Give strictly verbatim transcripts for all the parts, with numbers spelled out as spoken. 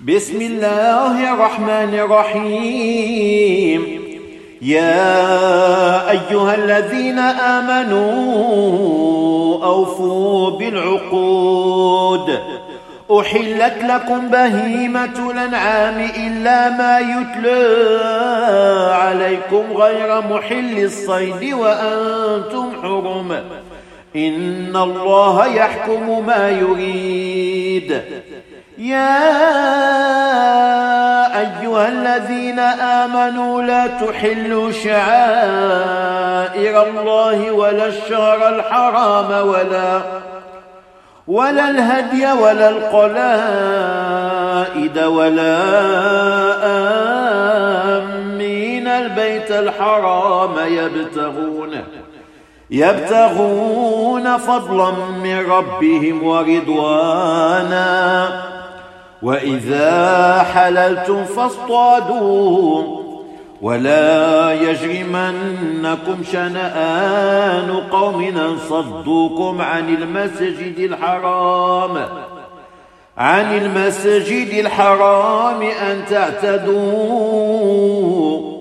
بسم الله الرحمن الرحيم. يا أيها الذين آمنوا أوفوا بالعقود. أحلت لكم بهيمة الأنعام إلا ما يتلى عليكم غير محل الصيد وأنتم حرم، إن الله يحكم ما يريد. يا أيها الذين آمنوا لا تحلوا شعائر الله ولا الشهر الحرام ولا ولا الهدي ولا القلائد ولا آمين البيت الحرام يبتغون يبتغون فضلا من ربهم ورضوانا، وإذا حللتم فاصطادوا ولا يجرمنكم شنآن قوم أن صدوكم عن المسجد الحرام عن المسجد الحرام أن تعتدوا،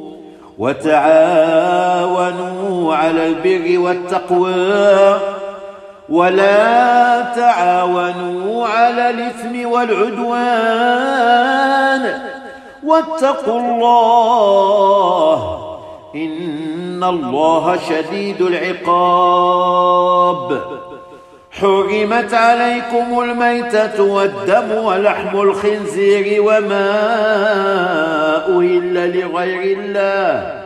وتعاونوا على البر والتقوى ولا تعاونوا على الإثم والعدوان، واتقوا الله إن الله شديد العقاب. حرمت عليكم الميتة والدم ولحم الخنزير وما أهل لغير الله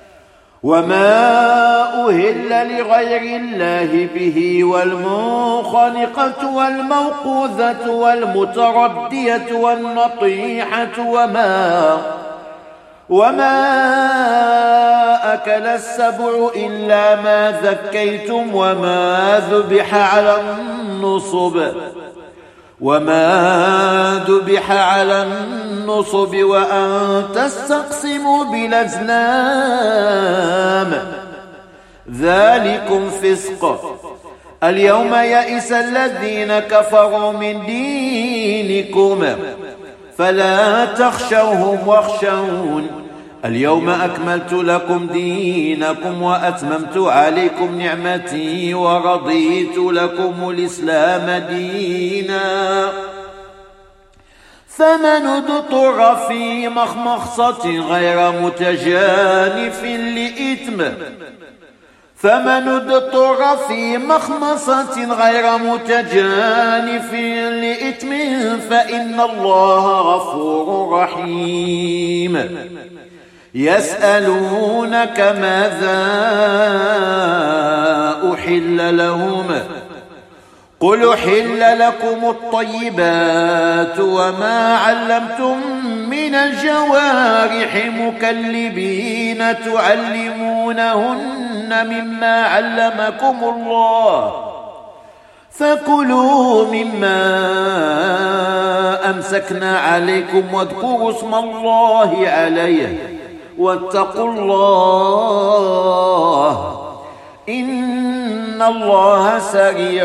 وما أهل لغير الله به، والمنخنقة والموقوذة والمتردية والنطيحة وما وما أكل السبع إلا ما ذكيتم وما ذبح على النصب وما ذبح على النصب وأن تستقسموا بالأزلام، ذلكم فسق. اليوم يئس الذين كفروا من دينكم فلا تخشوهم واخشون. اليوم أكملت لكم دينكم وأتممت عليكم نعمتي ورضيت لكم الإسلام دينا. فمن اضطر في مخمصة غير متجانف لإثم فمن اضطر في مخمصة غير متجانف لإثم فإن الله غفور رحيم. يسألونك ماذا أحل لهم قل أحل لكم الطيبات وما علمتم من الجوارح مكلبين تعلمونهن مما علمكم الله، فكلوا مما أمسكنا عليكم واذكروا اسم الله عليه واتقوا الله إن الله سريع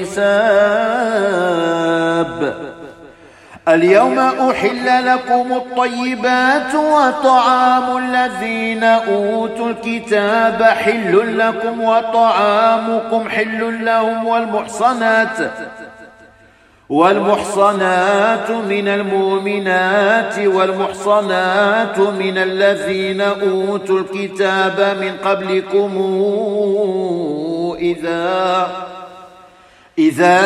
الحساب. اليوم أحل لكم الطيبات وطعام الذين أوتوا الكتاب حل لكم وطعامكم حل لهم، والمحصنات والمحصنات من المؤمنات والمحصنات من الذين أوتوا الكتاب من قبلكم إذا إذا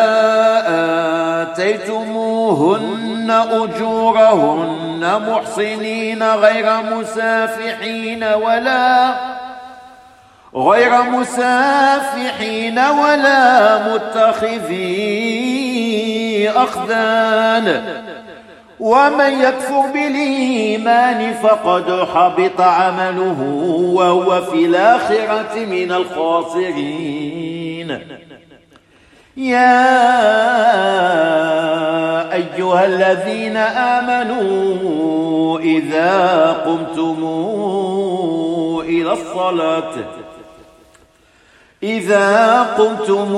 آتيتموهن أجورهن محصنين غير مسافحين ولا غير مسافحين ولا متخذي أخدان، ومن يكفر بالإيمان فقد حبط عمله وهو في الآخرة من الخاسرين. يا أيها الذين آمنوا إذا قمتم إلى الصلاة إذا قمتم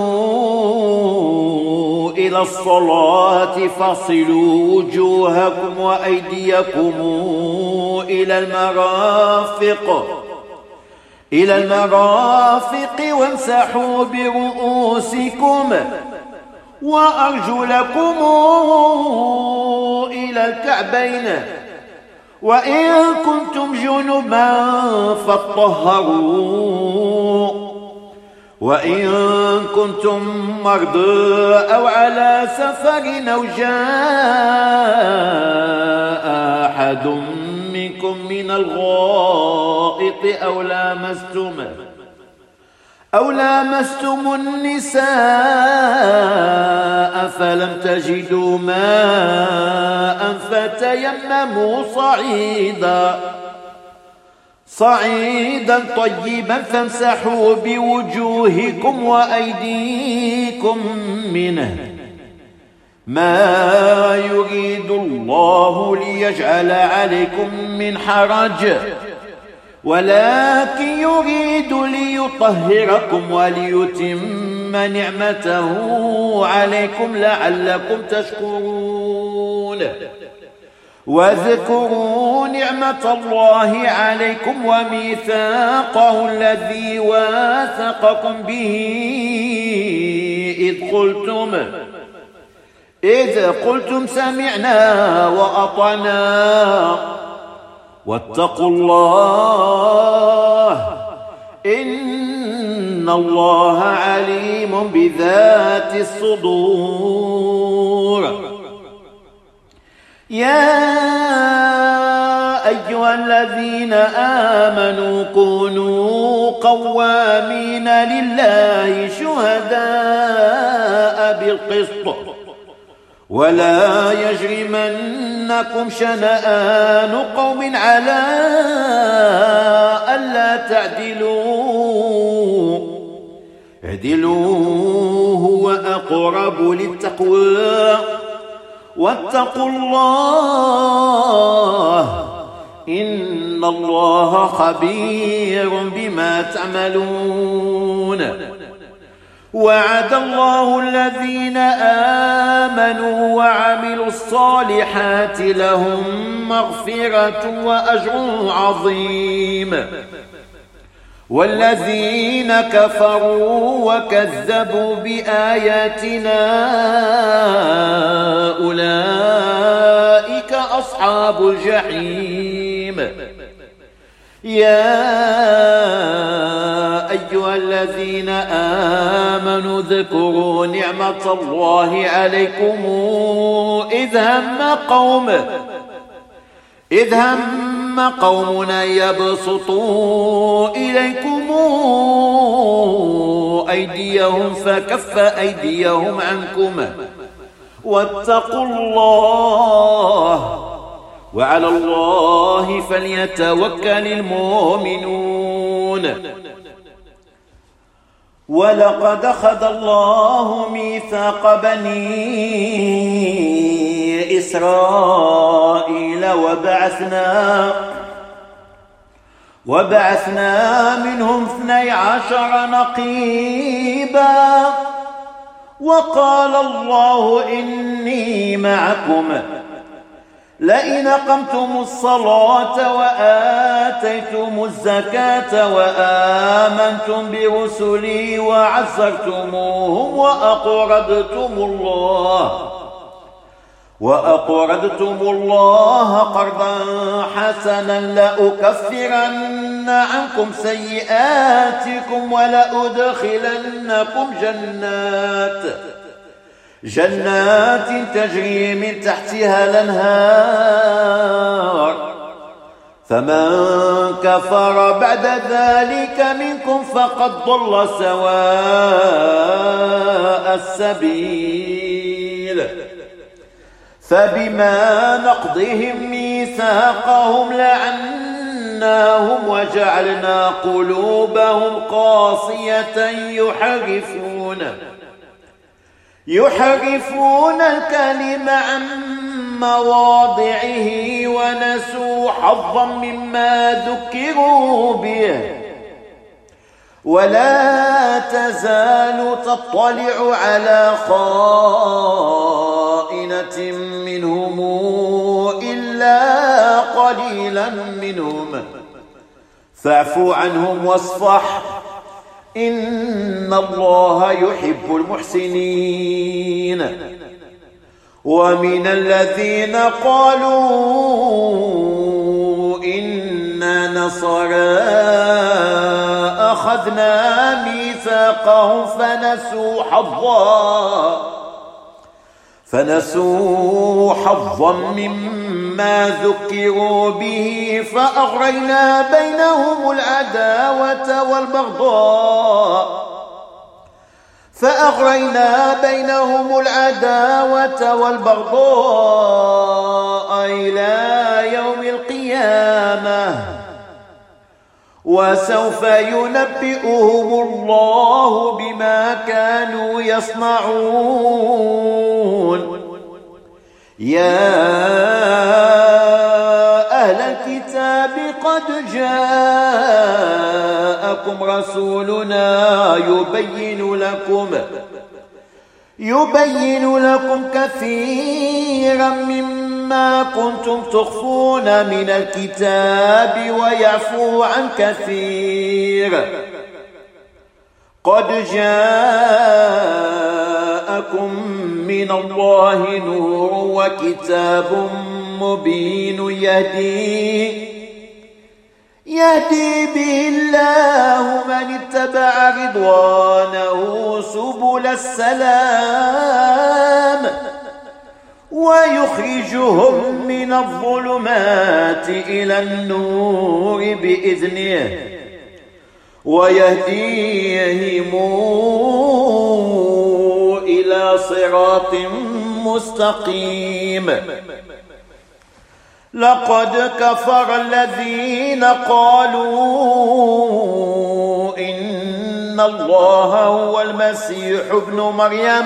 إلى الصلاة فاغسلوا وجوهكم وأيديكم إلى المرافق إلى المرافق وامسحوا برؤوسكم وأرجلكم إلى الكعبين وإن كنتم جنبا فاطهروا وإن كنتم مرضى أو على سفر أو جاء أحد منكم من الغائط أو لامستم أو لامستم النساء فلم تجدوا ماء فتيمموا صعيدا صعيدا طيبا فامسحوا بوجوهكم وأيديكم منه ما يريد الله ليجعل عليكم من حرج ولكن يريد ليطهركم وليتم نعمته عليكم لعلكم تشكرون واذكروا نعمة الله عليكم وميثاقه الذي واثقكم به إذ قلتم إذ قلتم سمعنا وأطعنا واتقوا الله إن الله عليم بذات الصدور. يا أيها الذين آمنوا كونوا قوامين لله شهداء بالقسط ولا يجرمنكم شنآن قوم على ألا تعدلوا اعدلوا هو أقرب للتقوى واتقوا الله إن الله خبير بما تعملون. وعد الله الذين آمنوا وعملوا الصالحات لهم مغفرة وأجر عظيم والذين كفروا وكذبوا بآياتنا أولئك أصحاب الجحيم. يا أيها الذين آمنوا اذكروا نعمة الله عليكم إذ هم قوم إذ هم قوم يبسطوا إليكم أيديهم فكف أيديهم عنكم واتقوا الله وعلى الله فليتوكل المؤمنون. ولقد أخذ الله ميثاق بني إسرائيل وبعثنا وبعثنا منهم اثني عشر نقيبا وقال الله إني معكم لئن أقمتم الصلاة وآتيتم الزكاة وآمنتم برسلي وعزرتموهم وأقرضتم الله وأقرضتم الله قرضا حسنا لأكفرن عنكم سيئاتكم ولأدخلنكم جنات جنات تجري من تحتها الأنهار فمن كفر بعد ذلك منكم فقد ضل سواء السبيل. فبما نقضهم ميثاقهم لعناهم وجعلنا قلوبهم قاسية يحرفون يحرفون الكلم عن مواضعه ونسوا حظا مما ذكروا به ولا تزال تطلع على خائنة منهم إلا قليلا منهم فاعف عنهم واصفح إن الله يحب المحسنين. ومن الذين قالوا إنا نصارى أخذنا ميثاقهم فنسوا حظا فنسوا حظا مما ذكروا به فأغرينا بينهم العداوة والبغضاء فأغرينا بينهم العداوة والبغضاء إلى يوم القيامة وسوف ينبئهم الله بما كانوا يصنعون. يا أهل الكتاب قد جاءكم رسولنا يبين لكم يبين لكم كثيرا مما كنتم تخفون من الكتاب ويعفو عن كثير. قد جاءكم من الله نور وكتاب مبين يهدي يهدي به الله من اتبع رضوانه سبل السلام ويخرجهم من الظلمات إلى النور بإذنه ويهديهم إلى صراط مستقيم. لقد كفر الذين قالوا إن الله هو المسيح ابن مريم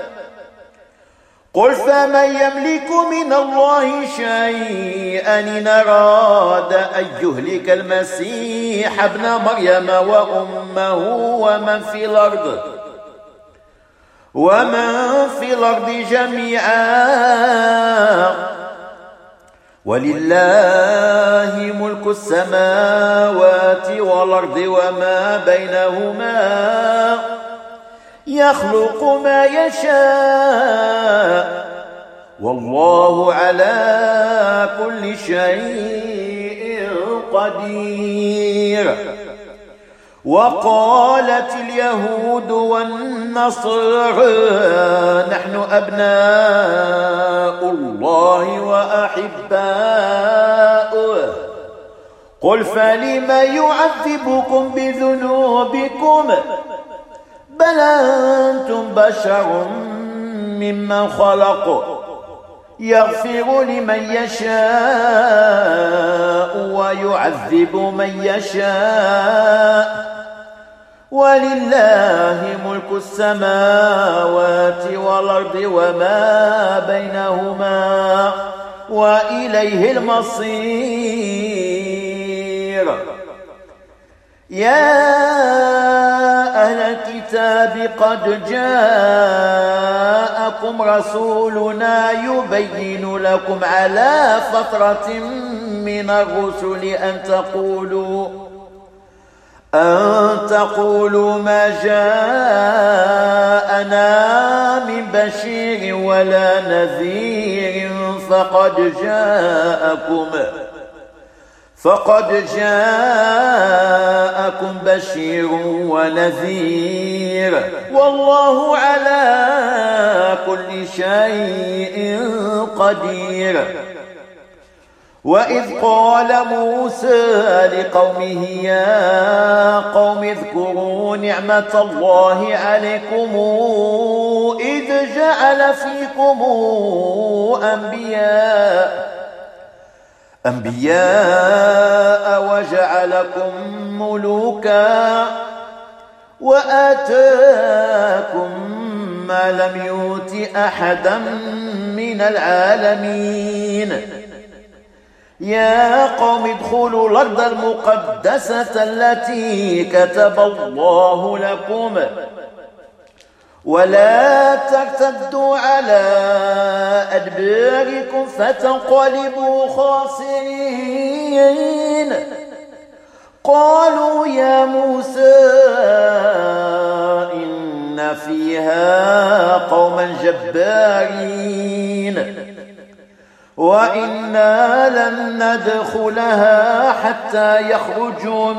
قل فمن يملك من الله شيئا إن أراد أن يهلك المسيح ابن مريم وأمه ومن في الأرض ومن في الأرض جميعا ولله ملك السماوات والأرض وما بينهما يخلق ما يشاء والله على كل شيء قدير. وقالت اليهود والنصارى نحن أبناء الله وأحباؤه قل فلم يعذبكم بذنوبكم بل أنتم بشر ممن خلق يغفر لمن يشاء ويعذب من يشاء ولله ملك السماوات والأرض وما بينهما وإليه المصير. يا أهل الكتاب قد جاءكم رسولنا يبين لكم على فترة من الرسل أن تقولوا أن تقولوا ما جاءنا من بشير ولا نذير فقد جاءكم فقد جاءكم بشير ونذير والله على كل شيء قدير. وإذ قال موسى لقومه يا قوم اذكروا نعمة الله عليكم إذ جعل فيكم أنبياء أنبياء وجعلكم ملوكا وآتاكم ما لم يؤت أحدا من العالمين يا قوم ادخلوا الأرض المقدسة التي كتب الله لكم ولا ترتدوا على أدباركم فتنقلبوا خاسرين. قالوا يا موسى إن فيها قوما جبارين وإنا لن ندخلها حتى يخرجوا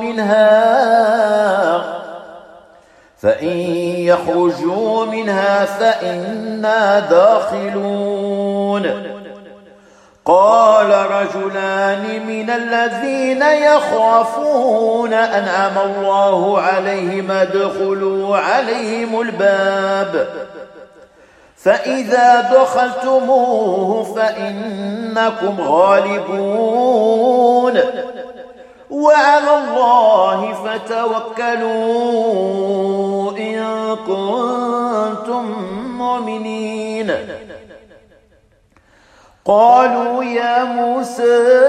منها فإن يخرجوا منها فإنا داخلون. قال رجلان من الذين يخافون أنعم الله عليهم ادخلوا عليهم الباب فإذا دخلتموه فإنكم غالبون وعلى الله فتوكلوا إن كنتم مؤمنين. قالوا يا موسى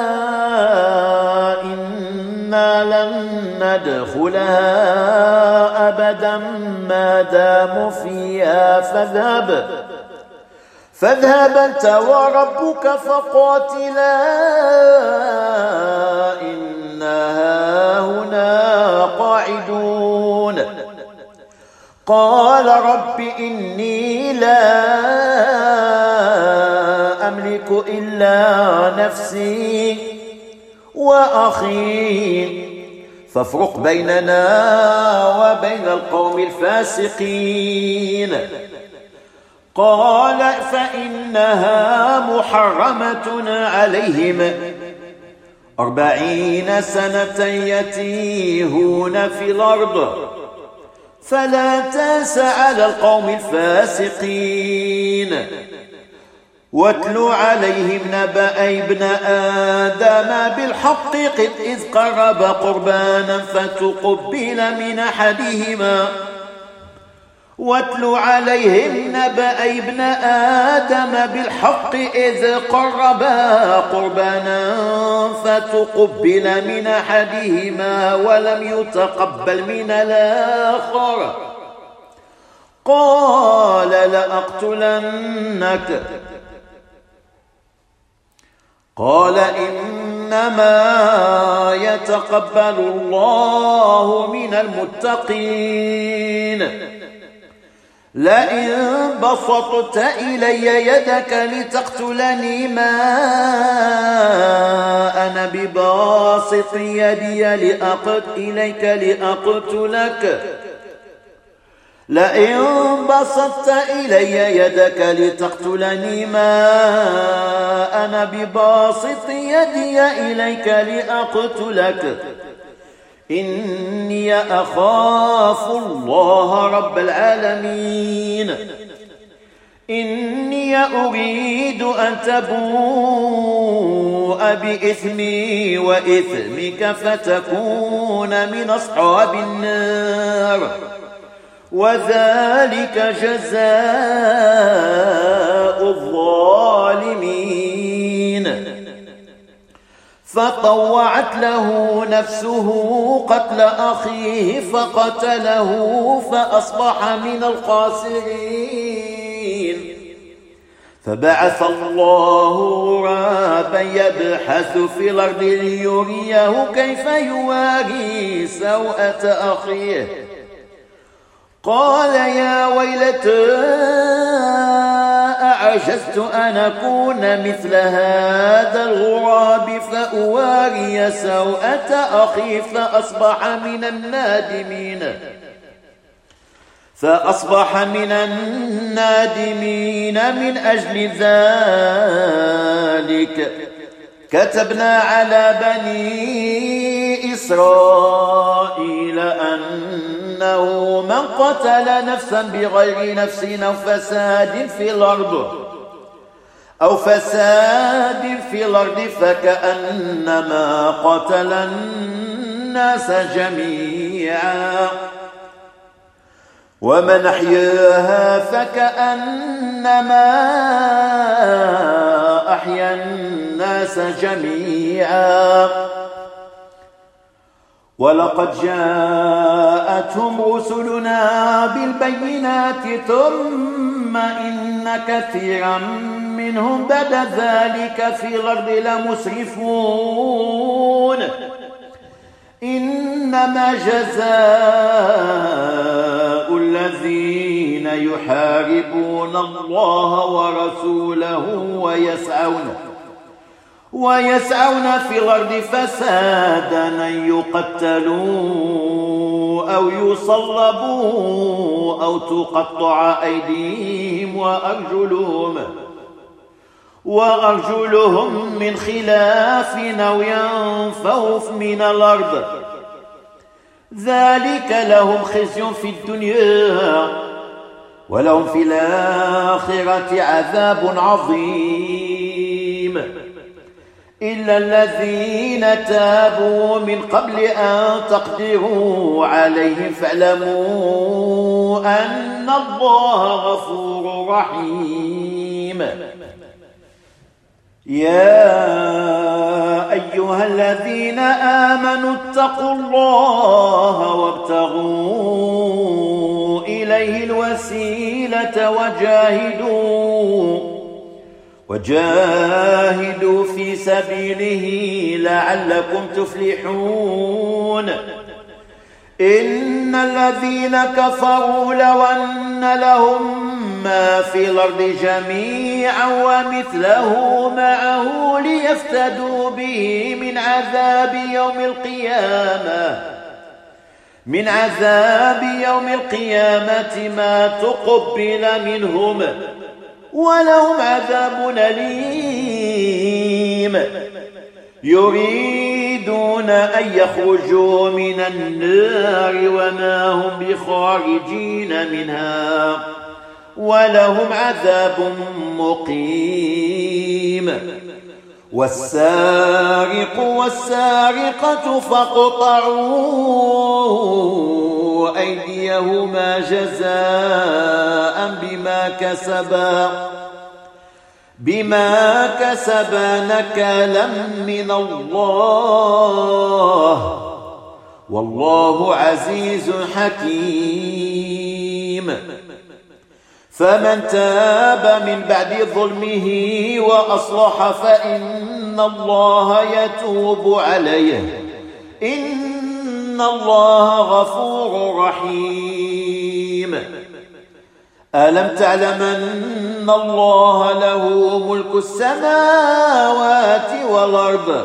إنا لن ندخلها أبدا ما داموا فيها فاذهب فاذهب أنت وربك فقاتلا إنا هنا قاعدون. قال رب إني لا أملك إلا نفسي وأخي فافرق بيننا وبين القوم الفاسقين. قال فإنها محرمة عليهم أربعين سنة يتيهون في الأرض فلا تأس على القوم الفاسقين. واتل عليهم نبأ ابن آدم بالحق إذ قرب قربانا فتقبل من أحدهما واتل عليهم نبأ ابن آدم بالحق إذ قربا قربانا فتقبل من أحدهما ولم يتقبل من الآخر قال لأقتلنك. قال إنما يتقبل الله من المتقين. لئن بسطت إلي يدك لتقتلني ما أنا بباسط يدي لأقت إليك لأقتلك لئن بسطت إلي يدك لتقتلني ما أنا بباسط يدي إليك لأقتلك إني أخاف الله رب العالمين. إني أريد أن تبوء بإثمي وإثمك فتكون من أصحاب النار وذلك جزاء الظالمين. فطوعت له نفسه قتل أخيه فقتله فأصبح من الخاسرين. فبعث الله غرابا يبحث في الأرض ليريه كيف يواري سوءة أخيه. قال يا ويلتى أعجزت أن أكون مثل هذا الغراب فأواري سوءة أخي فأصبح من النادمين فأصبح من النادمين. من أجل ذلك كتبنا على بني إسرائيل أنه من قتل نفسا بغير نفس أو فساد في الأرض أو فساد في الأرض فكأنما قتل الناس جميعا ومن أحياها فكأنما أحيا الناس جميعا. ولقد جاءتهم رسلنا بالبينات ثم إن كثيرا منهم بعد ذلك في الأرض لمسرفون. إنما جزاء الذين يحاربون الله ورسوله ويسعون ويسعون في الأرض فسادا أن يقتلوا أو يصلبوا أو تقطع أيديهم وأرجلهم وأرجلهم من خلاف أو ينفوا من الأرض. ذلك لهم خزي في الدنيا ولهم في الآخرة عذاب عظيم. إلا الذين تابوا من قبل أن تقدروا عليهم فاعلموا أن الله غفور رحيم. يا أيها الذين آمنوا اتقوا الله وابتغوا إليه الوسيلة وجاهدوا وجاهدوا في سبيله لعلكم تفلحون. إن الذين كفروا لو أن لهم ما في الأرض جميعا ومثله معه ليفتدوا به من عذاب يوم القيامة من عذاب يوم القيامة ما تقبل منهم ولهم عذاب أليم. يريدون أن يخرجوا من النار وما هم بخارجين منها ولهم عذاب مقيم. والسارق والسارقة فاقطعوا أيديهما جزاء بما كسبا بما كسبا نكالا من الله والله عزيز حكيم. فمن تاب من بعد ظلمه وأصلح فإن الله يتوب عليه إن الله غفور رحيم. ألم تعلم أن الله له ملك السماوات والأرض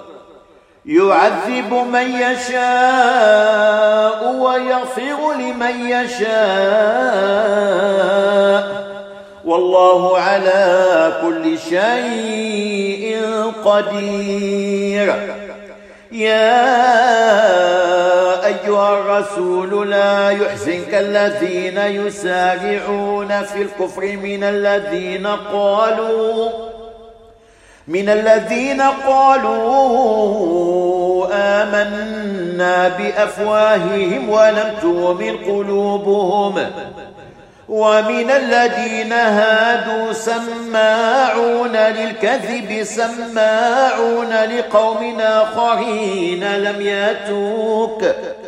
يعذب من يشاء ويغفر لمن يشاء والله على كل شيء قدير. يا أيها الرسول لا يحزنك الذين يسارعون في الكفر من الذين قالوا من الذين قالوا آمنا بأفواههم ولم تؤمن قلوبهم ومن الذين هادوا سماعون للكذب سماعون لقوم آخرين لم يأتوك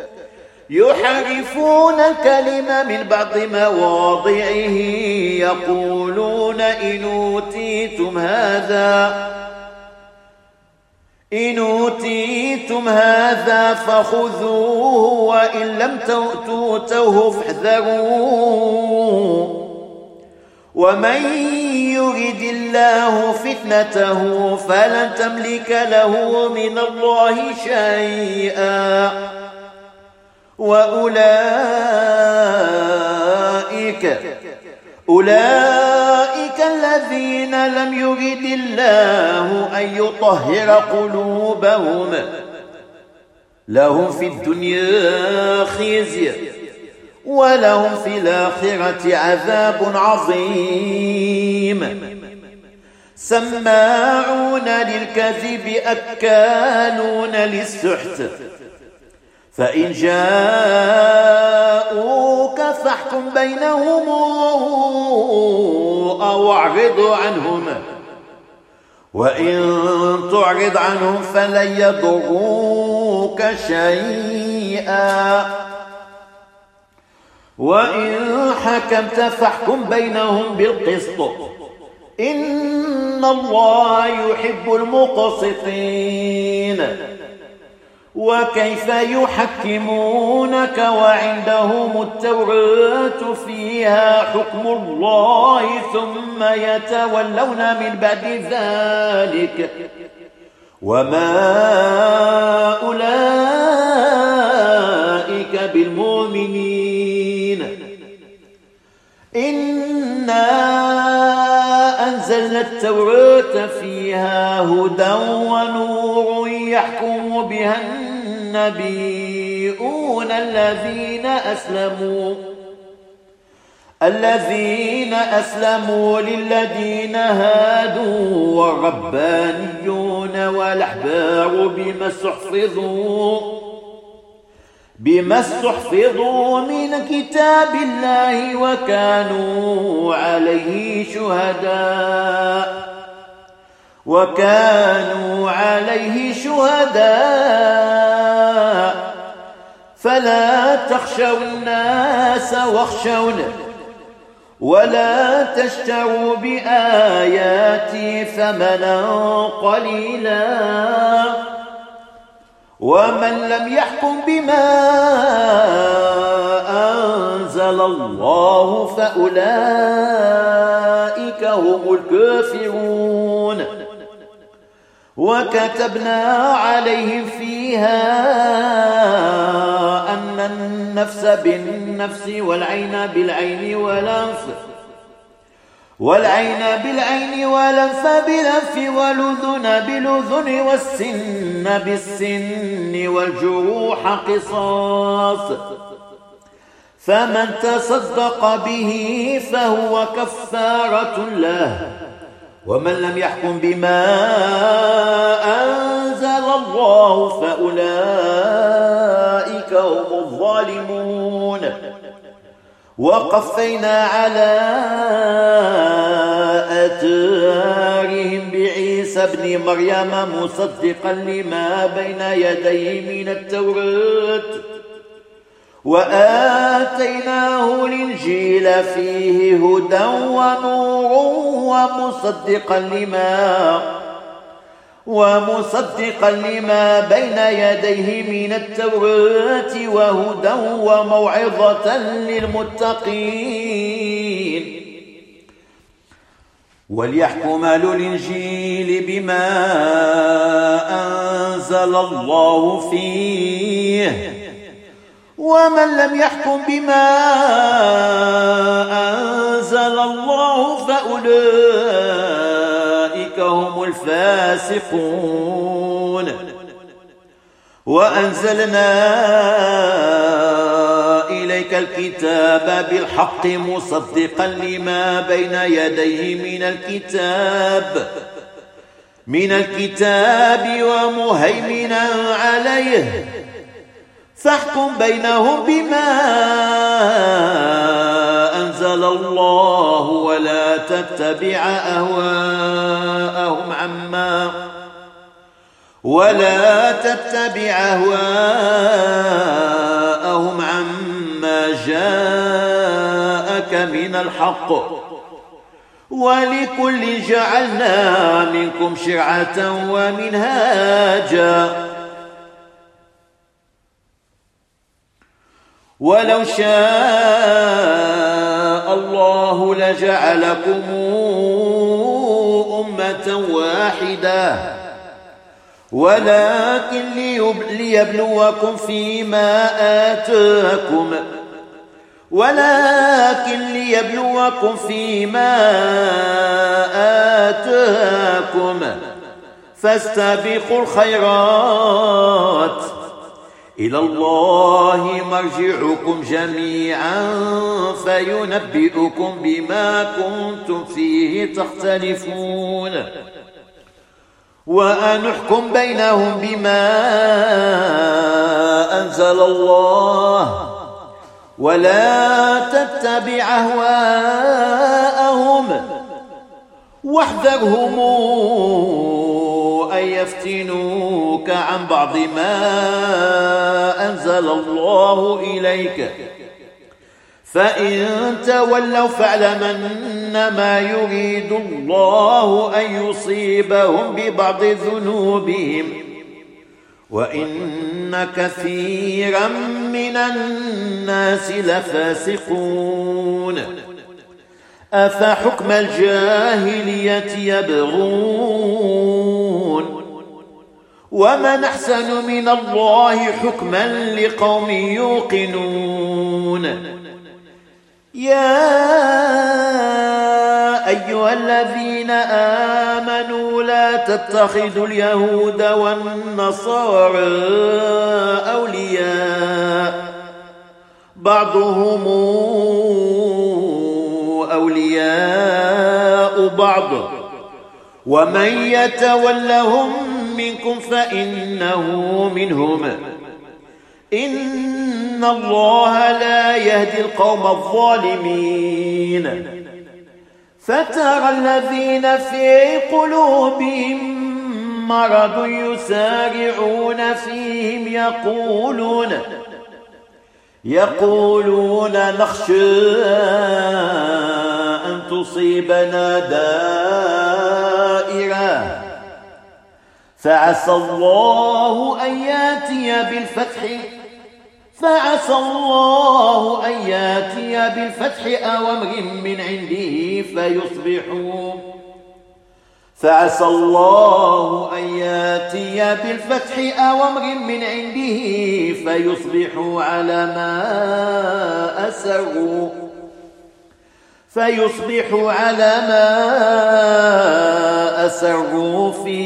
يحرفون الكلم من بعض مواضعه يقولون إن أوتيتم هذا إن أوتيتم هذا فخذوه وإن لم تؤتوه فاحذروا ومن يرد الله فتنته فلن تملك له من الله شيئا وأولئك أولئك الذين لم يرد الله أن يطهر قلوبهم لهم في الدنيا خزي ولهم في الآخرة عذاب عظيم. سماعون للكذب أكالون للسحت فإن جاءوك فاحكم بينهم أو أعرض عنهم وإن تعرض عنهم فلن يضروك شيئا وإن حكمت فاحكم بينهم بالقسط إن الله يحب المقسطين. وكيف يحكمونك وعندهم التوراة فيها حكم الله ثم يتولون من بعد ذلك وما أولئك بالمؤمنين. إنا أنزلنا التوراة فيها هدى ونور يحكم بها النبيون الذين أسلموا الذين أسلموا للذين هادوا والربانيون والأحبار بما استحفظوا بما استحفظوا من كتاب الله وكانوا عليه شهداء وكانوا عليه شهداء فلا تخشوا الناس واخشون ولا تشتروا بآياتي ثمنا قليلا ومن لم يحكم بما أنزل الله فأولئك هم الكافرون. وكتبنا عليهم فيها أن النفس بالنفس والعين بالعين والأنف والعين بالعين والأنف بالأنف والأذن بالأذن والسن بالسن والجروح قصاص فمن تصدق به فهو كفارة له ومن لم يحكم بما أنزل الله فأولئك هم الظالمون. وقفينا على آثارهم بعيسى ابن مريم مصدقا لما بين يديه من التوراة وآتيناه الإنجيل فيه هدى ونور ومصدقا لما ومصدقا لما بين يديه من التوراة وهدى وموعظة للمتقين. وليحكم أهل الإنجيل بما أنزل الله فيه ومن لم يحكم بما أنزل الله فأولئك هم الفاسقون. وأنزلنا إليك الكتاب بالحق مصدقا لما بين يديه من الكتاب من الكتاب ومهيمنا عليه فاحكم بينهم بما أنزل الله ولا تتبع أهواءهم عما ولا تتبع أهواءهم عما جاءك من الحق ولكل جعلنا منكم شرعة ومنهاجا ولو شاء الله لجعلكم أمة واحدة ولكن ليبلوكم فيما آتاكم ولكن ليبلوكم فيما آتاكم فاستبقوا الخيرات إلى الله مرجعكم جميعا فينبئكم بما كنتم فيه تختلفون وأن احكم بينهم بما أنزل الله ولا تتبع أهواءهم واحذرهم ليفتنوك عن بعض ما أنزل الله إليك، فإن تولوا فاعلم أنما يريد الله أن يصيبهم ببعض ذنوبهم وإن كثيرا من الناس لفاسقون. أفحكم الجاهلية يبغون ومن أحسن من الله حكما لقوم يوقنون. يا أيها الذين آمنوا لا تتخذوا اليهود والنصارى أولياء بعضهم أولياء بعض ومن يتولهم منكم فإنه منهم إن الله لا يهدي القوم الظالمين. فترى الذين في قلوبهم مرض يسارعون فيهم يقولون يقولون نخشى أن تصيبنا دائرة فعسى الله أن يأتي بالفتح فعسى الله أن يأتي بالفتح أو أمر من عنده فيصبحوا فعسى الله أن يأتي بالفتح أو أمر من عنده فيصبحوا على ما أسروا فيصبحوا على ما أسروا في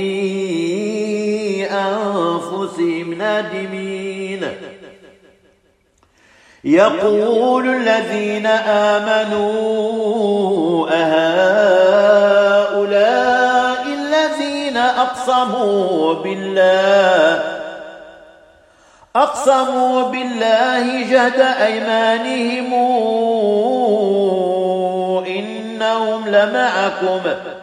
أنفسهم نادمين. يقول الذين آمنوا أهؤلاء الذين أقسموا بالله أقسموا بالله جهد أيمانهم إنهم لمعكم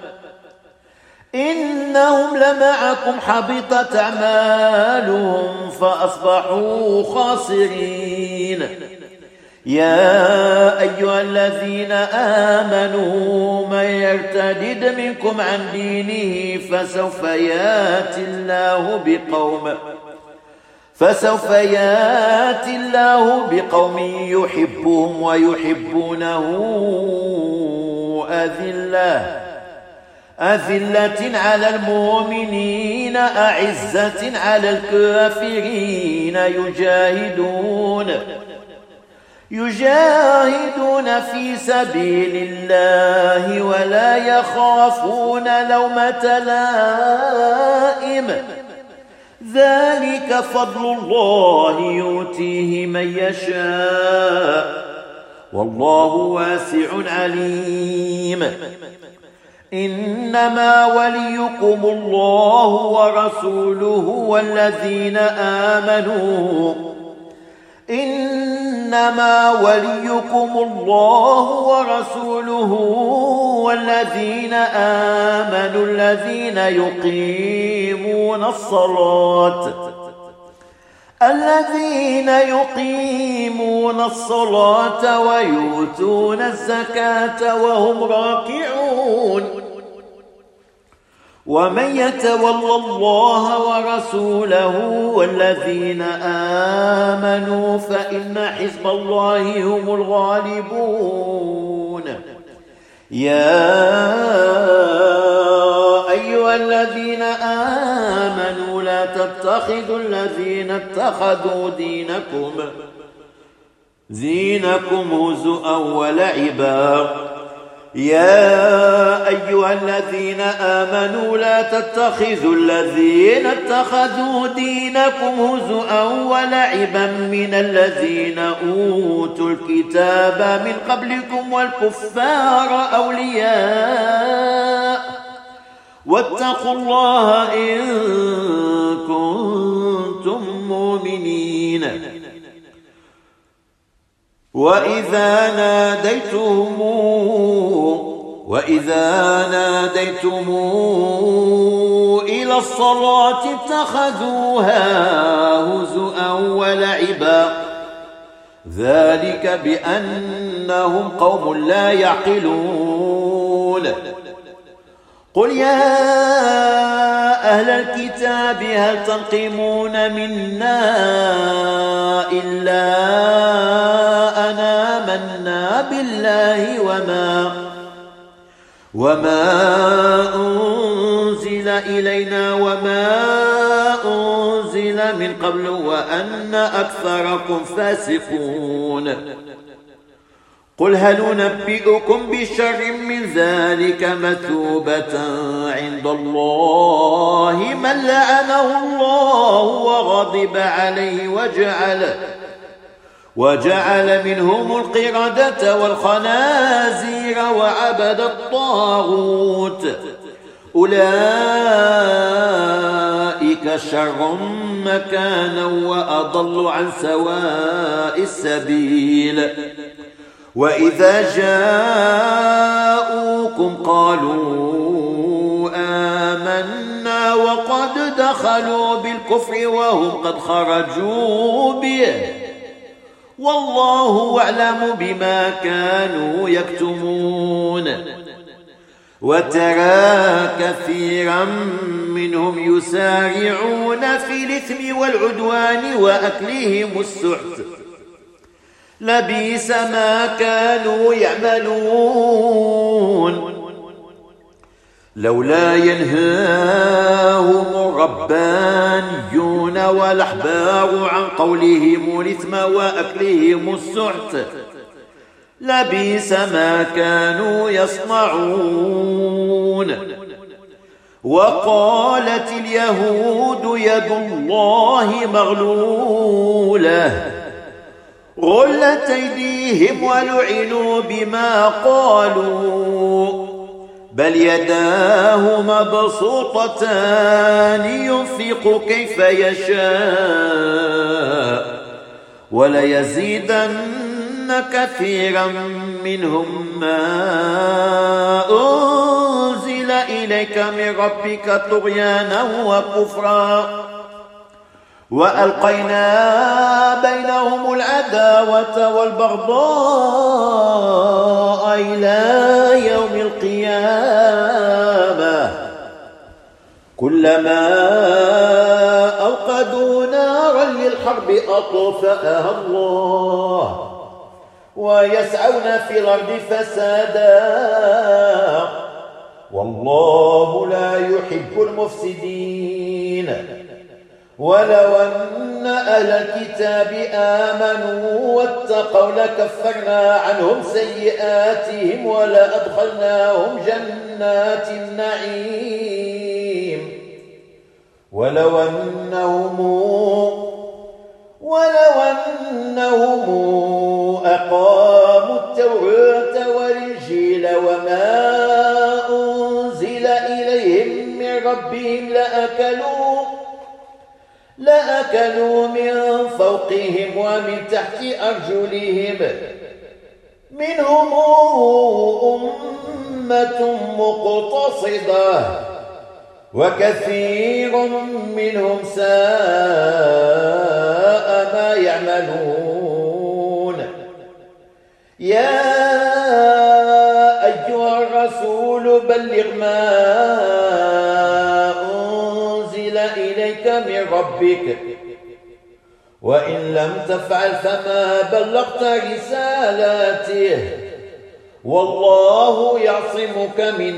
إنهم لمعكم حبطت أعمالهم فأصبحوا خاسرين. يا أيها الذين آمنوا من يرتد منكم عن دينه فسوف يأتي الله بقوم فسوف يأتي الله بقوم يحبهم ويحبونه أذلة أذلة على المؤمنين أعزة على الكافرين يجاهدون يجاهدون في سبيل الله ولا يخافون لومة لائم ذلك فضل الله يؤتيه من يشاء والله واسع عليم. إنما وليكم الله ورسوله والذين آمنوا إنما وليكم الله ورسوله والذين آمنوا الذين يقيمون الصلاة الذين يقيمون الصلاة ويؤتون الزكاة وهم راكعون. ومن يتول الله ورسوله والذين آمنوا فإن حزب الله هم الغالبون. يا أيها الذين آمنوا لا تتخذوا الذين اتخذوا دينكم دينكم هزؤا ولعبا يا أيها الذين آمنوا لا تتخذوا الذين اتخذوا دينكم هزؤا ولعبا من الذين أوتوا الكتاب من قبلكم والكفار أولياء واتقوا الله إن كنتم مؤمنين. وإذا ناديتم وإذا ناديتم إلى الصلاة اتخذوها هزؤا ولعبا ذلك بأنهم قوم لا يعقلون قل يا أهل الكتاب هل تنقمون منا إلا أن آمنا بالله وما وما أنزل إلينا وما أنزل من قبل وأن أكثركم فاسقون قل هل ننبئكم بشر من ذلك مثوبة عند الله من لعنه الله وغضب عليه وجعل وجعل منهم القردة والخنازير وعبد الطاغوت أولئك شر مكانا وأضل عن سواء السبيل وإذا جاءوكم قالوا آمنا وقد دخلوا بالكفر وهم قد خرجوا به والله أعلم بما كانوا يكتمون وترى كثيرا منهم يسارعون في الإثم والعدوان وأكلهم السحت لبئس ما كانوا يعملون لولا ينهاهم الربانيون والأحبار عن قولهم الإثم وأكلهم السحت لبئس ما كانوا يصنعون وقالت اليهود يد الله مغلولة غلت أيديهم ولعنوا بما قالوا بل يداه مبسوطتان ينفق كيف يشاء وليزيدن كثيرا منهم ما أنزل إليك من ربك طغيانا وكفرا وألقينا بينهم العداوة والبغضاء إلى يوم القيامة كلما أوقدوا نارا للحرب أطفأها الله ويسعون في الأرض فسادا والله لا يحب المفسدين ولو أن أهل الكتاب آمنوا واتقوا لكفرنا عنهم سيئاتهم ولأدخلناهم جنات النعيم ولو أنهم ولو أنهم أقاموا التوراة والإنجيل وما أنزل إليهم من ربهم لأكلوا لأكلوا من فوقهم ومن تحت أرجلهم منهم أمة مقتصدة وكثير منهم ساء ما يعملون يا أيها الرسول بلغ ما أنزل إليك من ربك وإن لم تفعل فما بلغت رسالاته والله يعصمك من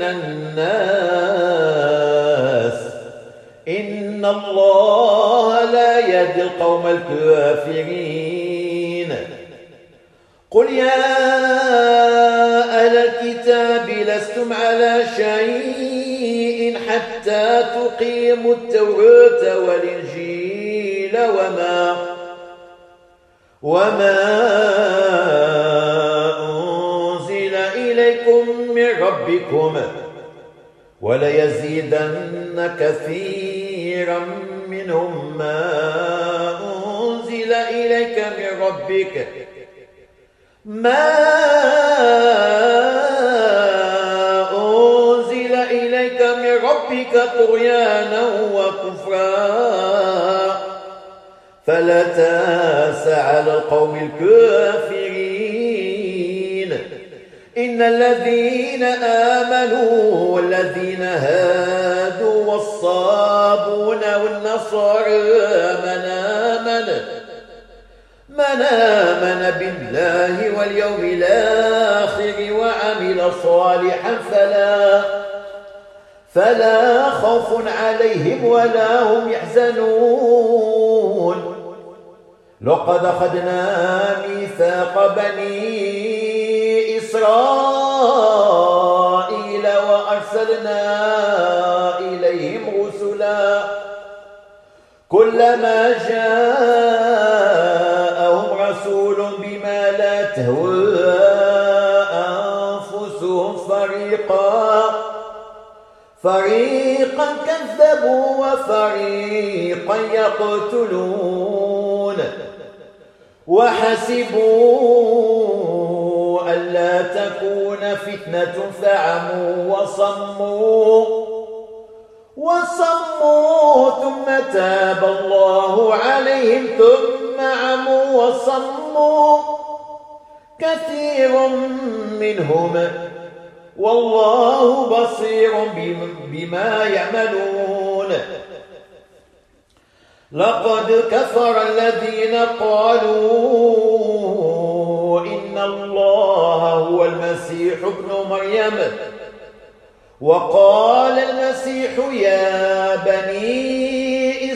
الناس إن الله لا يهدي القوم الكافرين قل يا أهل الكتاب لستم على شيء حتى تقيموا التوراة والإنجيل وما وما أنزل إليكم من ربكم وليزيدن كثيرا منهم ما أنزل إليك من ربك ما أنزل إليك من ربك ربك طغيانا وكفرا فلا تاس على القوم الكافرين إن الذين آمنوا والذين هادوا والصابون والنصارى من آمن من آمن بالله واليوم الآخر وعمل صالحا فلا فلا خوف عليهم ولا هم يحزنون لقد أخذنا ميثاق بني إسرائيل وأرسلنا إليهم رسلا كلما جاءهم رسول بما لا تهوى أنفسهم فريقا فريقا كذبوا وفريقا يقتلون وحسبوا ألا تكون فتنة فعموا وصموا وصموا ثم تاب الله عليهم ثم عموا وصموا كثير منهم والله بصير بما يعملون لقد كفر الذين قالوا إن الله هو المسيح ابن مريم وقال المسيح يا بني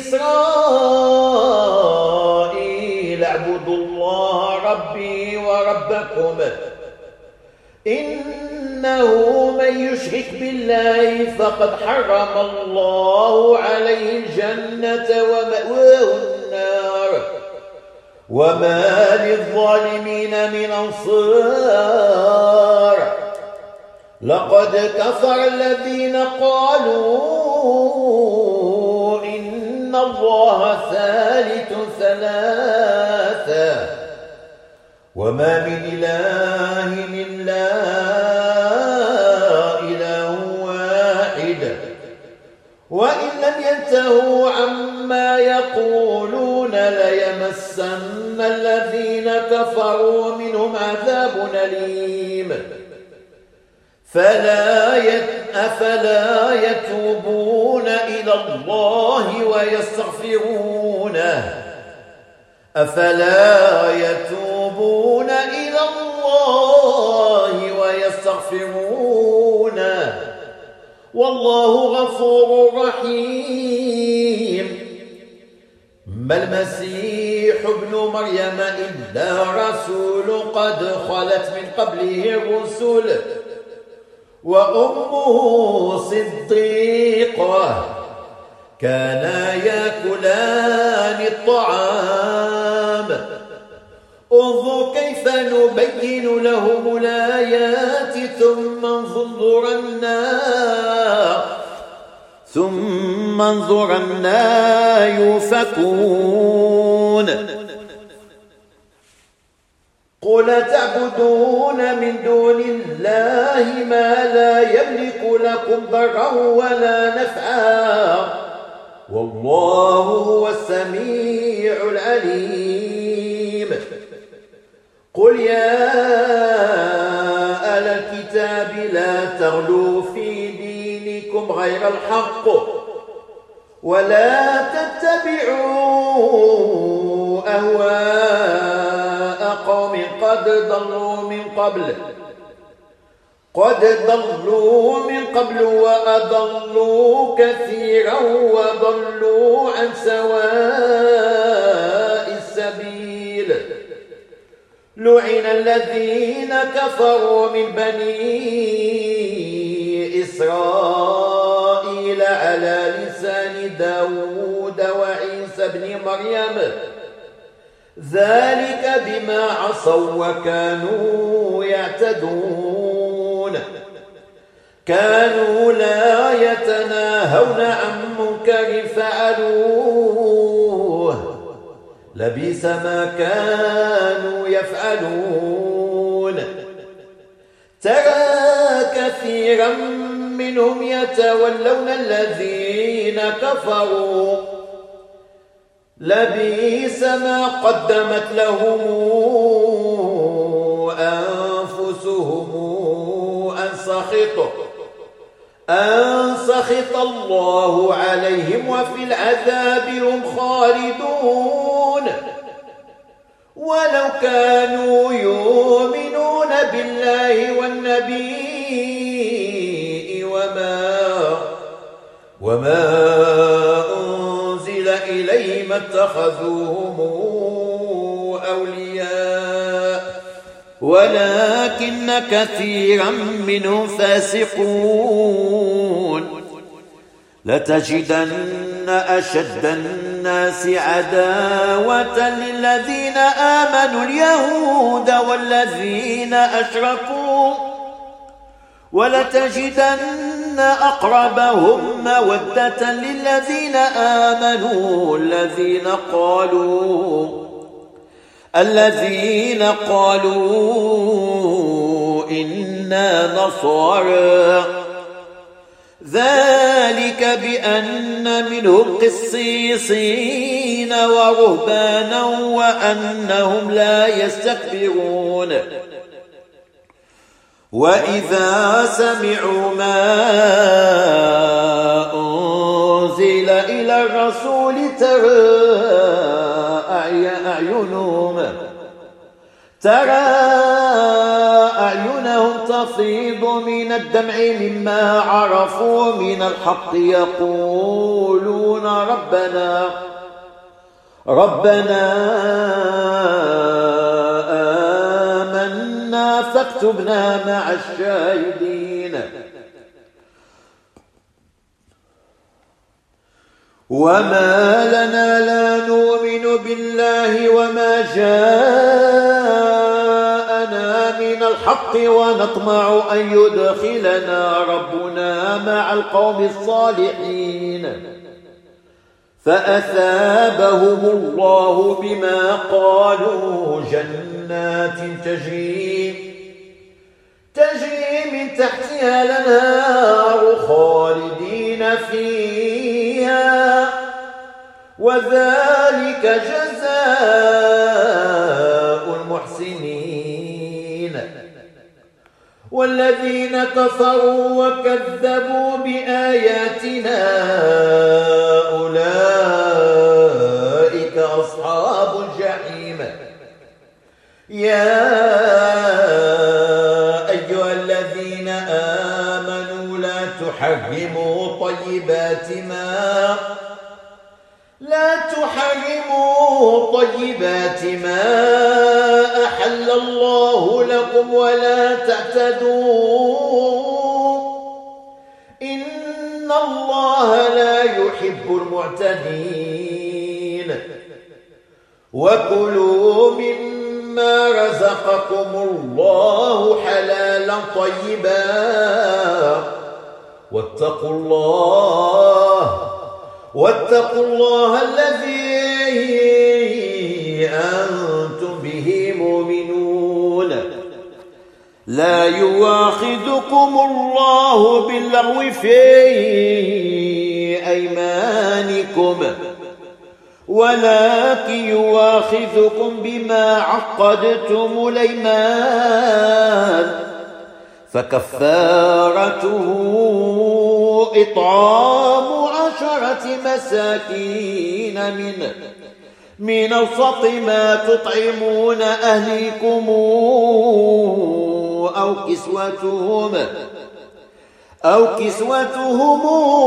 إسرائيل اعبدوا الله ربي وربكم إنه من يشرك بالله فقد حرم الله عليه الجنة ومأواه النار وما للظالمين من أنصار لقد كفر الذين قالوا إن الله ثالث ثلاثة وما من إله إلا إله واحد وإن لم ينتهوا عما يقولون ليمسن الذين كفروا منهم عذاب أليم فلا يت... أفلا يتوبون إلى الله ويستغفرونه أفلا يتوبون إلى الله ويستغفرونه والله غفور رحيم ما المسيح ابن مريم إلا رسول قد خلت من قبله الرسل وأمه صديقة كانا يأكلان الطعام انظر كيف نبين لهم الآيات ثم انظر النار ثم انظر النار يؤفكون قل تعبدون من دون الله ما لا يملك لكم ضرا ولا نفعا والله هو السميع العليم قل يا أهل الكتاب لا تغلوا في دينكم غير الحق ولا تتبعوا أهواء قوم قد ضلوا من قبل قد ضلوا من قبل وأضلوا كثيرا وضلوا عن سواء السبيل لعن الذين كفروا من بني إسرائيل على لسان داود وعيسى بن مريم ذلك بما عصوا وكانوا يعتدون كانوا لا يتناهون عن منكر فعلوه لبئس ما كانوا يفعلون ترى كثيرا منهم يتولون الذين كفروا لبئس ما قدمت لهم أنفسهم أن سخط أن سخط الله عليهم وفي العذاب هم خالدون ولو كانوا يؤمنون بالله والنبي وما وما أنزل إليهم اتخذوهم أولياء ولكن كثيرا منهم فاسقون لتجدن أشد الناس عداوة للذين آمنوا اليهود والذين أشركوا ولتجدن أقربهم مودة للذين آمنوا الذين قالوا الذين قالوا إنا نصارى ذلك بأن منهم قسيسين ورهبانا وأنهم لا يستكبرون وإذا سمعوا ما أنزل إلى الرسول ترى أعينهم ترى أعينهم تفيض من الدمع مما عرفوا من الحق يقولون ربنا ربنا آمنا فاكتبنا مع الشاهدين وما لنا لا نؤمن بالله وما جاءنا من الحق ونطمع أن يدخلنا ربنا مع القوم الصالحين فأثابهم الله بما قالوا جنات تجري تجري من تحتها الأنهار خالدين فيها وذلك جزاء المحسنين والذين كفروا وكذبوا بآياتنا أولئك أصحاب الجحيم يا أيها الذين آمنوا لا تحرموا طيبات ما لا تحرموا طيبات ما أحل الله لكم ولا تعتدوا إن الله لا يحب المعتدين وكلوا مما رزقكم الله حلالا طيبا واتقوا الله واتقوا الله الذي أنتم به مؤمنون لا يواخذكم الله باللغو في أيمانكم ولكن يواخذكم بما عقدتم الأيمان فكفارته إطعام عشرة مساكين من من أوسط ما تطعمون أهليكم أو كسوتهم أو كسوتهم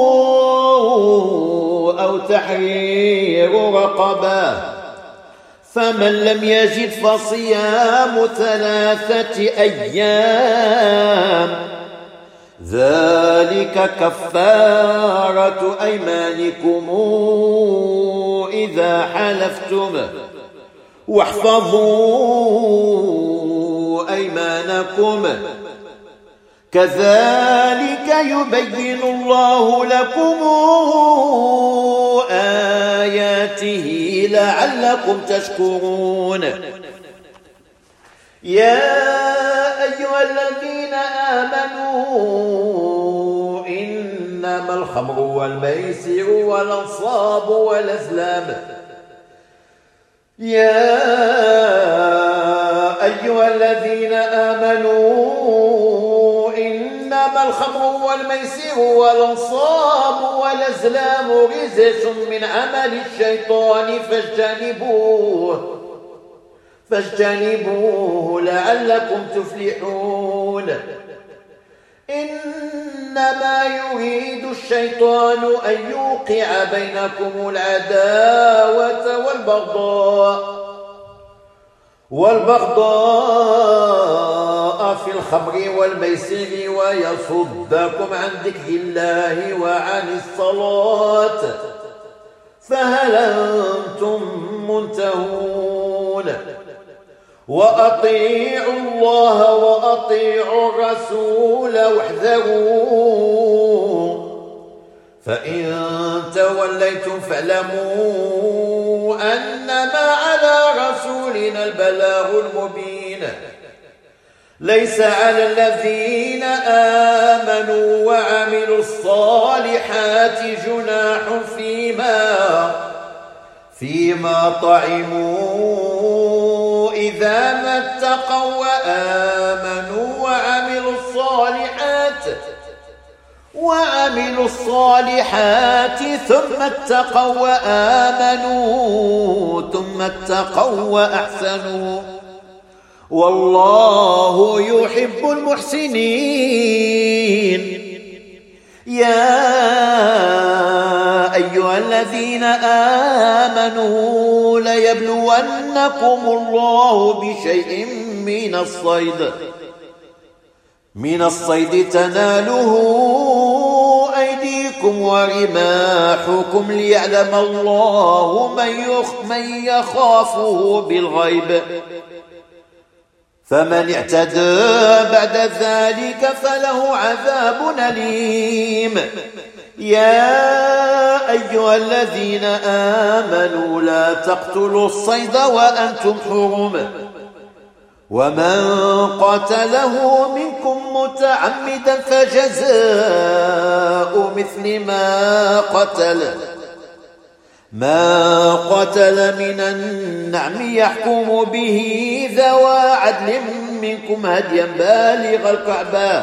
أو تحرير رقبة فمن لم يجد فصيام ثلاثة أيام ذلك كفارة أيمانكم إذا حلفتم واحفظوا أيمانكم كذلك يبين الله لكم آياته لعلكم تشكرون يا أيها الذين آمنوا إنما الخمر والميسر والأنصاب والأزلام. يا أيها الذين آمنوا إنما الخمر والميسر والأنصاب والأزلام رجس من عمل الشيطان فاجتنبوه فاجتنبوه لعلكم تفلحون. إنما يريد الشيطان أن يوقع بينكم العداوة والبغضاء والبغضاء في الخمر والميسر ويصدكم عن ذكر الله وعن الصلاة فهل أنتم منتهون؟ وأطيعوا الله وأطيعوا الرسول واحذروا فإن توليتم فاعلموا أنما على رسولنا البلاغ المبين. ليس على الذين آمنوا وعملوا الصالحات جناح فيما فيما طعموا إذا ما اتقوا وآمنوا وعملوا الصالحات وعملوا الصالحات ثم اتقوا وآمنوا ثم اتقوا وأحسنوا والله يحب المحسنين. يا أيها الذين آمنوا ليبلونكم الله بشيء من الصيد من الصيد تناله أيديكم ورماحكم ليعلم الله من يخافه بالغيب فمن اعتدى بعد ذلك فله عذاب أليم. يا أيها الذين آمنوا لا تقتلوا الصيد وأنتم حرم ومن قتله منكم متعمدا فجزاء مثل ما قتل ما قتل من النعم يحكم به ذوى عدل منكم هديا بالغ الكعبة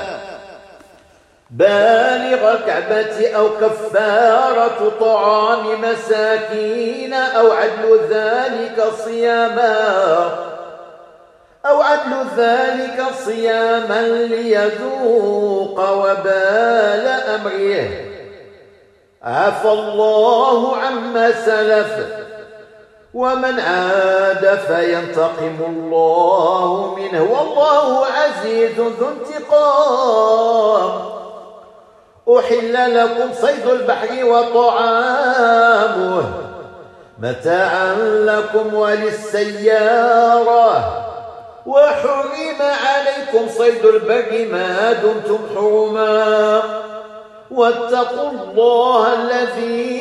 بالغ الكعبة أو كفارة طعام مساكين أو عدل ذلك صياما أو عدل ذلك صياما ليذوق وبال أمره عفى الله عما سلف ومن عاد فينتقم الله منه والله عزيز ذو انتقام. أحل لكم صيد البحر وطعامه متاعا لكم وللسيارة وحرم عليكم صيد البر ما دمتم حرما واتقوا الله الذي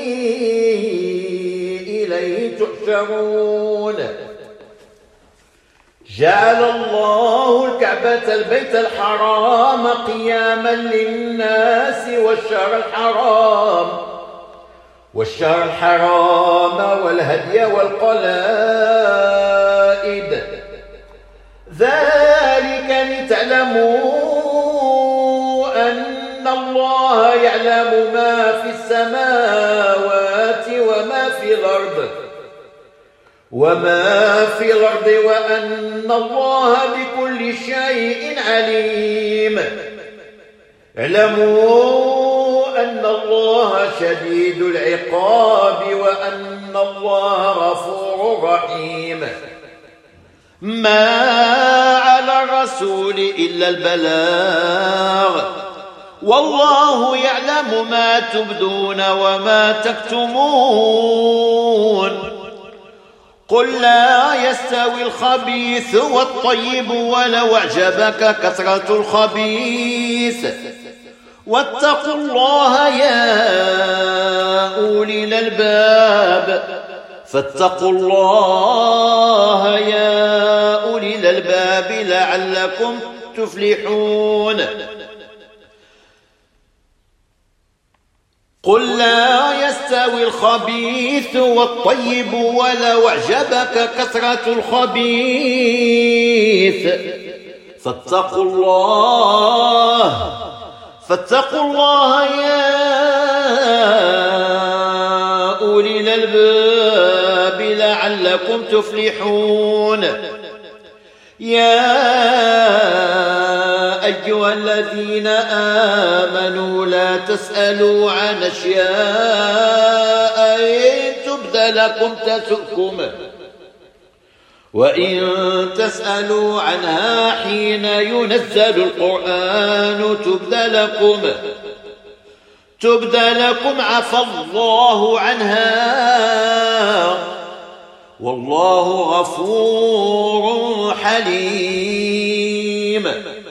إليه تحشرون. جعل الله الكعبة البيت الحرام قياما للناس والشهر الحرام والشهر الحرام والهدي والقلائد ذلك لتعلموا أن الله يعلم ما في السماوات وما في الأرض وما في الأرض وأن الله بكل شيء عليم. اعلموا أن الله شديد العقاب وأن الله غفور رحيم. ما على الرسول إلا البلاغ والله يعلم ما تبدون وما تكتمون. قل لا يستوي الخبيث والطيب ولو أعجبك كثرة الخبيث واتقوا الله يا أولي الألباب فاتقوا الله يا أولي الألباب لعلكم تفلحون. قل لا يستوي الخبيث والطيب ولو أعجبك كثرة الخبيث فاتقوا الله فاتقوا الله يا أولي الألباب لعلكم تفلحون. يا أيها الذين آمنوا لا تسألوا عن أشياء إن تبد لكم تسؤكم وإن تسألوا عنها حين ينزل القرآن تبد لكم تبد لكم عفى الله عنها والله غفور حليم.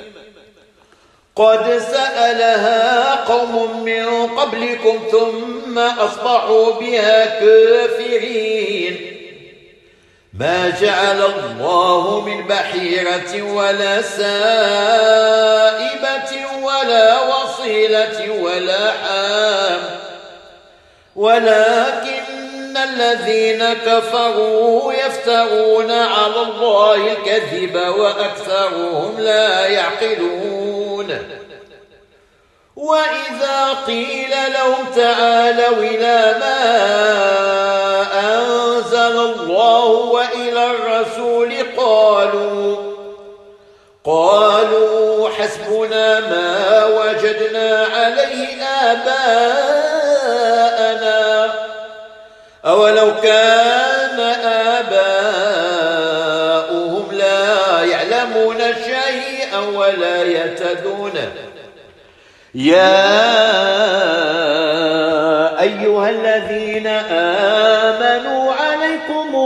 قد سألها قوم من قبلكم ثم أصبحوا بها كافرين. ما جعل الله من بحيرة ولا سائبة ولا وصيلة ولا حام ولكن الذين كفروا يفترون على الله الكذب وأكثرهم لا يعقلون. وإذا قيل لهم تعالوا إلى ما أنزل الله وإلى الرسول قالوا قالوا حسبنا ما وجدنا عليه آباءنا أولو كان آباؤهم لا يعلمون شيئا ولا يهتدون. يا أيها الذين آمنوا عليكم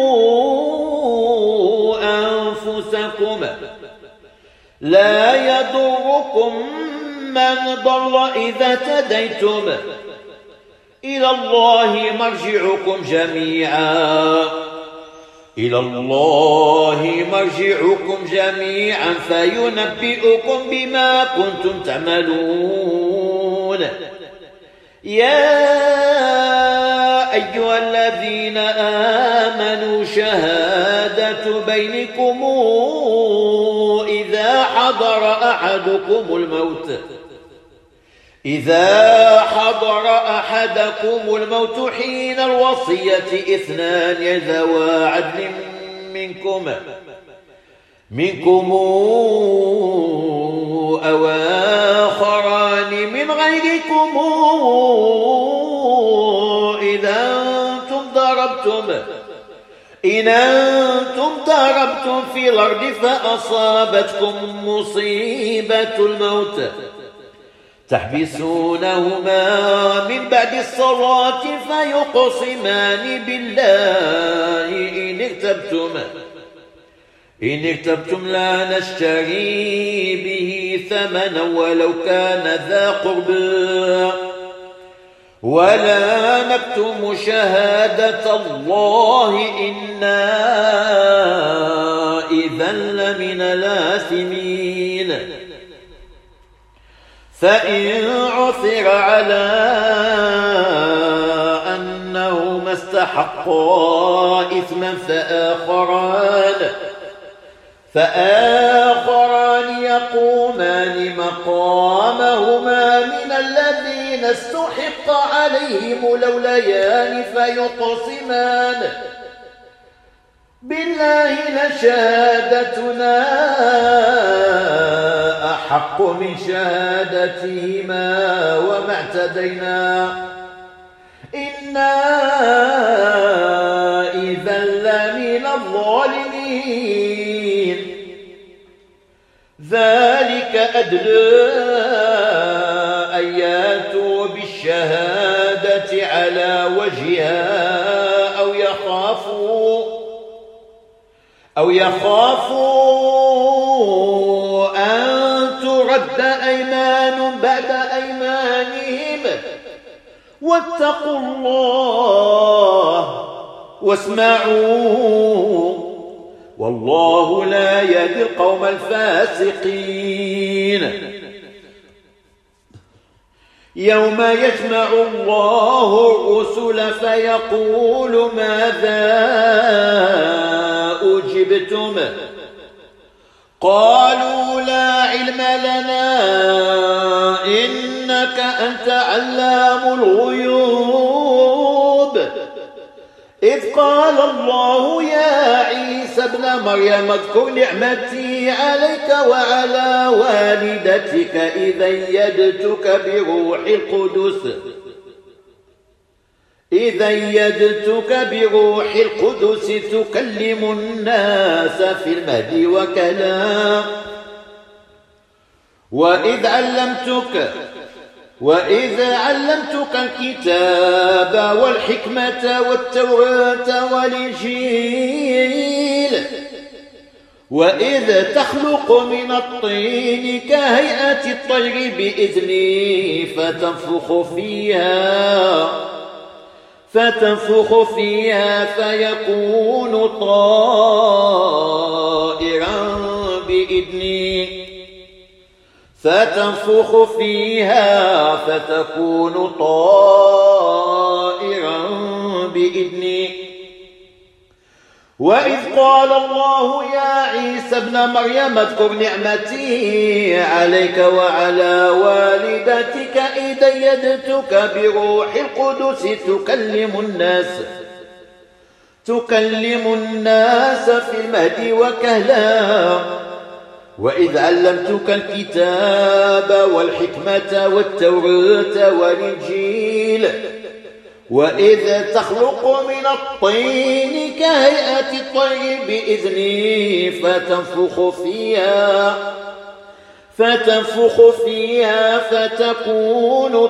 أنفسكم لا يضركم من ضل إذا تديتم إلى الله مرجعكم جميعا إلى الله مرجعكم جميعا فينبئكم بما كنتم تعملون. يا أيها الذين آمنوا شهادة بينكم إذا حضر أحدكم الموت إذا حضر أحدكم الموت حين الوصية اثنان ذوى عدل منكم منكم أو آخران من غيركم إذا أنتم ضربتم إن أنتم ضربتم في الأرض فأصابتكم مصيبة الموت تحبسونهما من بعد الصلاة فيقسمان بالله إن ارتبتم إن ارتبتم لا نشتري به ثمنا ولو كان ذا قربى ولا نكتم شهادة الله إنا إذا لمن الآثمين. فإن عثر على أنهما استحقا إثما فآخران فآخران يقومان مقامهما من الذين استحق عليهم الأوليان فيقسمان بالله لشهادتنا أحق من شهادتهما وما اعتدينا إنا إذا لمن الظالمين. ذلك أدنى أن يأتوا بالشهادة على وجهها أو يخافوا أو يخافوا أن ترد أيمان بعد أيمانهم واتقوا الله واسمعوا والله لا يهدي القوم الفاسقين. يوم يجمع الله الرسل فيقول ماذا أجبتم قالوا لا علم لنا إنك أنت علام الغيوب إذ قال الله يا عيسى ابن مريم اذكر نعمتي عليك وعلى والدتك إذ أيدتك بروح القدس إذ أيدتك بروح القدس تكلم الناس في المهد وكهلا وإذ علمتك وإذ علمتك الكتاب والحكمة والتوراة والإنجيل وإذ تخلق من الطين كهيئة الطير بإذني فتنفخ فيها فتنفخ فيها فيكون طائرا بإذني فتنفخ فيها فتكون طائرا بإذني وإذ قال الله يا عيسى ابن مريم اذكر نعمتي عليك وعلى والدتك إذ أيدتك بروح القدس تكلم الناس تكلم الناس في المهد وكهلا وإذ علمتك الكتاب والحكمة والتوراة والإنجيل وإذ تخلق من الطين كهيئة الطير بإذني فتنفخ فيها فتنفخ فيها فتكون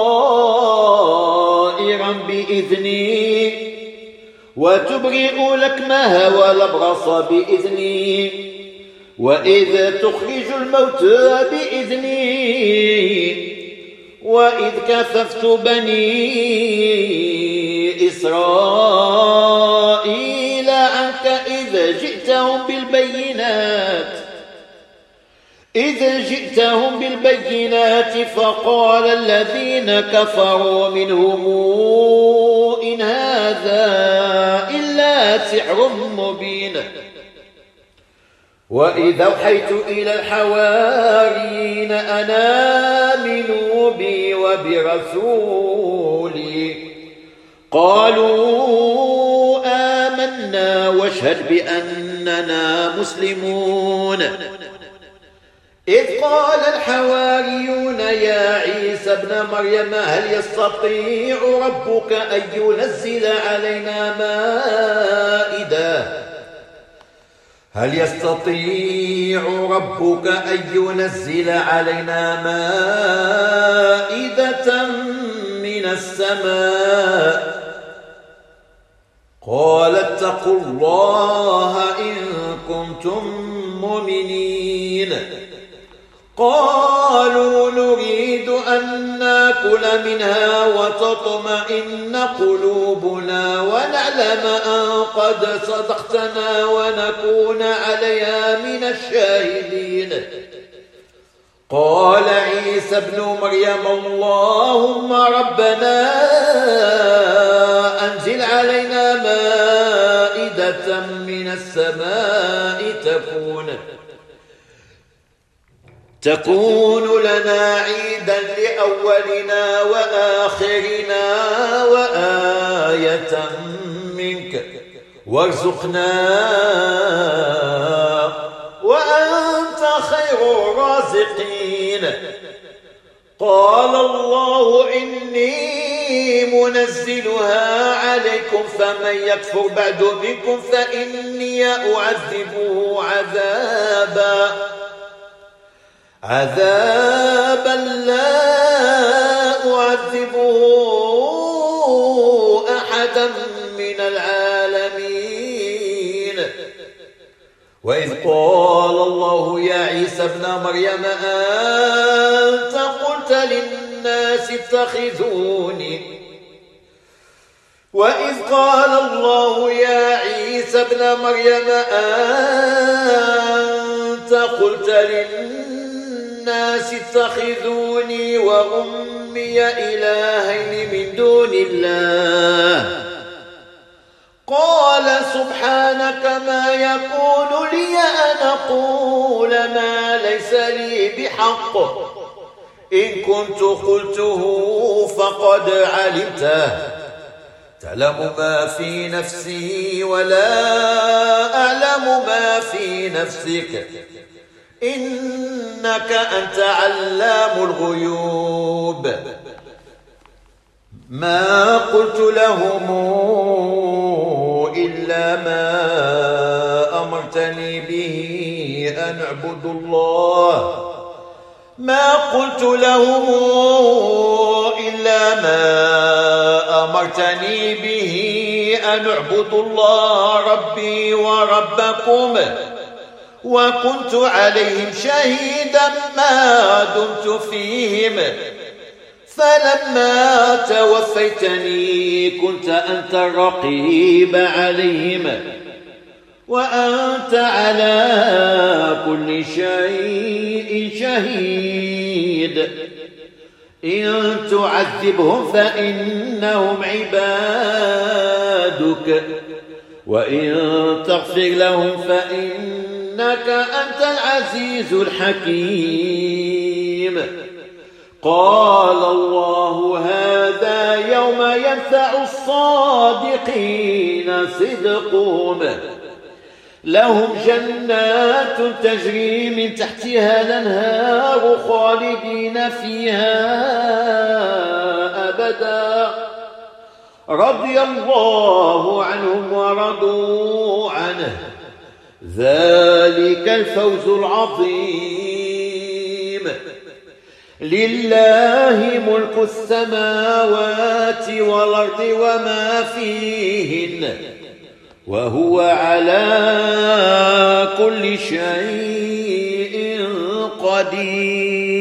طائرا بإذني وتبرئ الأكمه والأبرص بإذني وإذ تخرج الموتى بإذني وإذ كففت بني إسرائيل عنك إذ جئتهم بالبينات إذ جئتهم بالبينات فقال الذين كفروا منهم إن هذا إلا سحر مبين وإذا أوحيت إلى الحواريين أن آمنوا بي وبرسولي قالوا آمنا واشهد بأننا مسلمون إذ قال الحواريون يا عيسى ابن مريم هل يستطيع ربك أن ينزل علينا مائدة هل يستطيع ربك أن ينزل علينا مائدة من السماء قال اتقوا الله إن كنتم مؤمنين قالوا نريد أن نأكل منها وتطمئن قلوبنا ونعلم أن قد صدقتنا ونكون عليها من الشاهدين قال عيسى ابن مريم اللهم ربنا أنزل علينا مائدة من السماء تكون تكون لنا عيدا لأولنا وآخرنا وآية منك وارزقنا وأنت خير الرازقين قال الله إني منزلها عليكم فمن يكفر بعد منكم فإني أعذبه عذابا عذابا لا أعذبه أحدا من العالمين وإذ قال الله يا عيسى ابن مريم أنت قلت للناس اتخذوني وإذ قال الله يا عيسى ابن مريم أنت قلت للناس الناس اتخذوني وأمي أمي إلهين من دون الله. قال سبحانك ما يكون لي أن أقول ما ليس لي بحق، إن كنت قلته فقد علمته، تعلم ما في نفسي ولا أعلم ما في نفسك، إنك أنت علام الغيوب. ما قلت لهم إلا ما أمرتني به أن اعبدوا الله ما قلت لهم إلا ما أمرتني به أن اعبدوا الله ربي وربكم، وكنت عليهم شهيدا ما دمت فيهم، فلما توفيتني كنت أنت الرقيب عليهم، وأنت على كل شيء شهيد. إن تعذبهم فإنهم عبادك، وإن تغفر لهم فإنك أنت العزيز الحكيم. قال الله هذا يوم ينفع الصادقين صدقهم، لهم جنات تجري من تحتها الأنهار خالدين فيها أبدا، رضي الله عنهم ورضوا عنه، ذلك الفوز العظيم. لله ملك السماوات والأرض وما فيهن، وهو على كل شيء قدير.